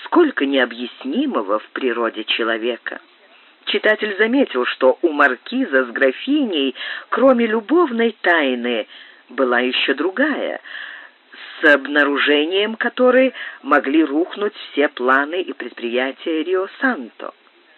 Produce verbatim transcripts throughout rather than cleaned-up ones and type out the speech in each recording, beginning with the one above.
сколько необъяснимого в природе человека. Читатель заметил, что у маркиза с графиней, кроме любовной тайны, была еще другая, с обнаружением которой могли рухнуть все планы и предприятия Рио-Санто.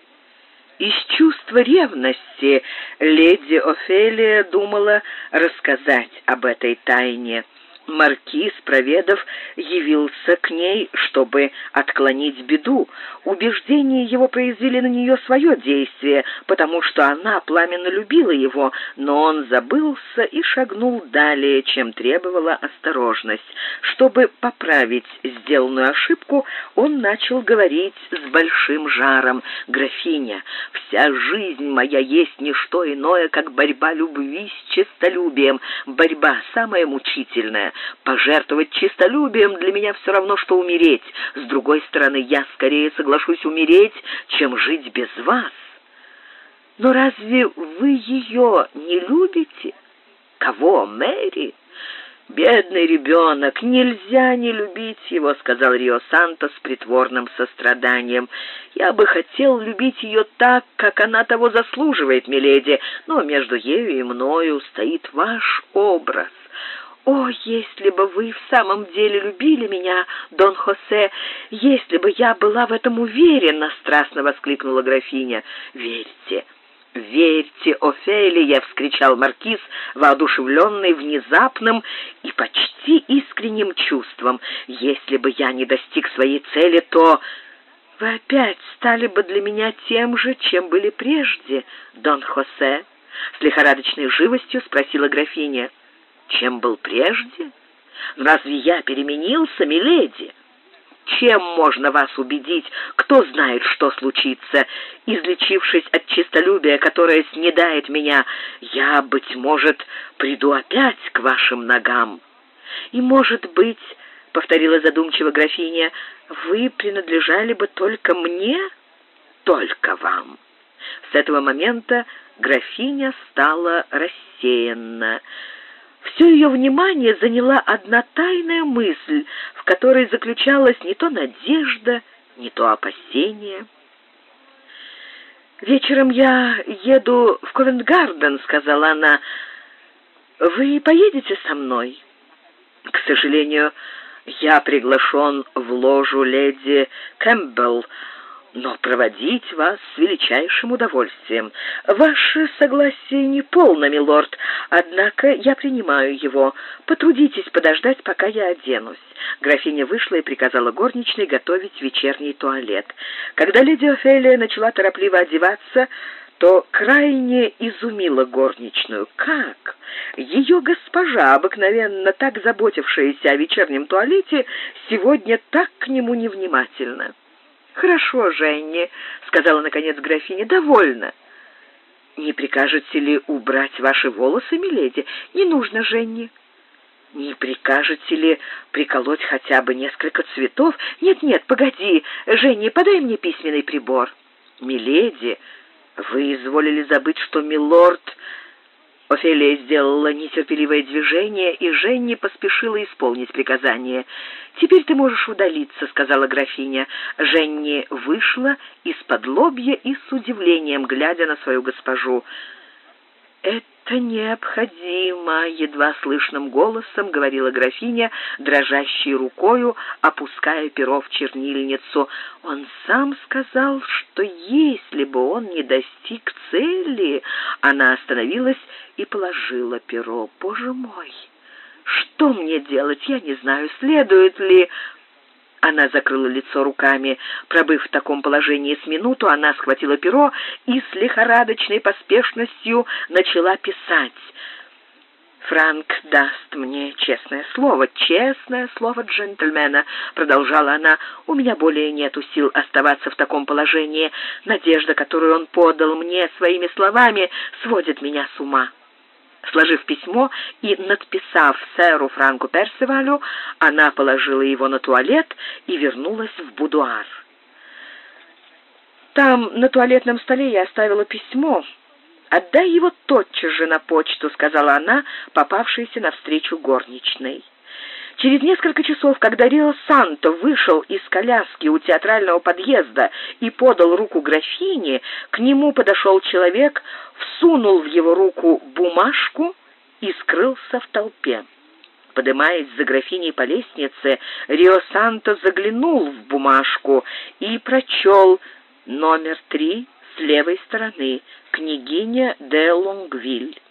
Из чувства ревности леди Офелия думала рассказать об этой тайне. Маркиз, проведав, явился к ней, чтобы отклонить беду. Убеждения его произвели на нее свое действие, потому что она пламенно любила его, но он забылся и шагнул далее, чем требовала осторожность. Чтобы поправить сделанную ошибку, он начал говорить с большим жаром: «Графиня, вся жизнь моя есть не что иное, как борьба любви с честолюбием, борьба самая мучительная. Пожертвовать честолюбием для меня все равно, что умереть. С другой стороны, я скорее соглашусь умереть, чем жить без вас». «Но разве вы ее не любите?» «Кого, Мэри?» «Бедный ребенок, нельзя не любить его», — сказал Рио-Санто с притворным состраданием. «Я бы хотел любить ее так, как она того заслуживает, миледи, но между ею и мною стоит ваш образ». «О, если бы вы в самом деле любили меня, Дон Хосе, если бы я была в этом уверена!» — страстно воскликнула графиня. «Верьте, верьте, Офелия!» — вскричал маркиз, воодушевленный внезапным и почти искренним чувством. «Если бы я не достиг своей цели, то вы опять стали бы для меня тем же, чем были прежде, Дон Хосе?» — с лихорадочной живостью спросила графиня. «Чем был прежде? Разве я переменился, миледи? Чем можно вас убедить? Кто знает, что случится? Излечившись от честолюбия, которое снедает меня, я, быть может, приду опять к вашим ногам. И, может быть, — повторила задумчиво графиня, — вы принадлежали бы только мне, только вам». С этого момента графиня стала рассеянна. Все ее внимание заняла одна тайная мысль, в которой заключалась не то надежда, не то опасение. «Вечером я еду в Ковент-Гарден», — сказала она. «Вы поедете со мной?» «К сожалению, я приглашен в ложу леди Кэмпбелл, но проводить вас с величайшим удовольствием. Ваше согласие не полно, милорд, однако я принимаю его. Потрудитесь подождать, пока я оденусь». Графиня вышла и приказала горничной готовить вечерний туалет. Когда леди Офелия начала торопливо одеваться, то крайне изумила горничную. Как? Ее госпожа, обыкновенно так заботившаяся о вечернем туалете, сегодня так к нему невнимательна. «Хорошо, Женни», — сказала наконец графиня, — «довольно». «Не прикажете ли убрать ваши волосы, миледи?» «Не нужно, Женни». «Не прикажете ли приколоть хотя бы несколько цветов?» «Нет-нет, погоди, Женни, подай мне письменный прибор». «Миледи, вы изволили забыть, что милорд...» Офелия сделала нетерпеливое движение, и Женни поспешила исполнить приказание. «Теперь ты можешь удалиться», — сказала графиня. Женни вышла из-под лобья и с удивлением, глядя на свою госпожу. «Это необходимо», — едва слышным голосом говорила графиня, дрожащей рукою, опуская перо в чернильницу. «Он сам сказал, что если бы он не достиг цели...» Она остановилась и положила перо. «Боже мой! Что мне делать? Я не знаю, следует ли...» Она закрыла лицо руками. Пробыв в таком положении с минуту, она схватила перо и с лихорадочной поспешностью начала писать. «Франк даст мне честное слово, честное слово джентльмена», — продолжала она. «У меня более нету сил оставаться в таком положении. Надежда, которую он подал мне своими словами, сводит меня с ума». Сложив письмо и надписав сэру Франку Персивалю, она положила его на туалет и вернулась в будуар. «Там на туалетном столе я оставила письмо. Отдай его тотчас же на почту», — сказала она, попавшейся навстречу горничной. Через несколько часов, когда Рио Санто вышел из коляски у театрального подъезда и подал руку графине, к нему подошел человек, всунул в его руку бумажку и скрылся в толпе. Подымаясь за графиней по лестнице, Рио Санто заглянул в бумажку и прочел номер три с левой стороны, княгиня де Лонгвиль.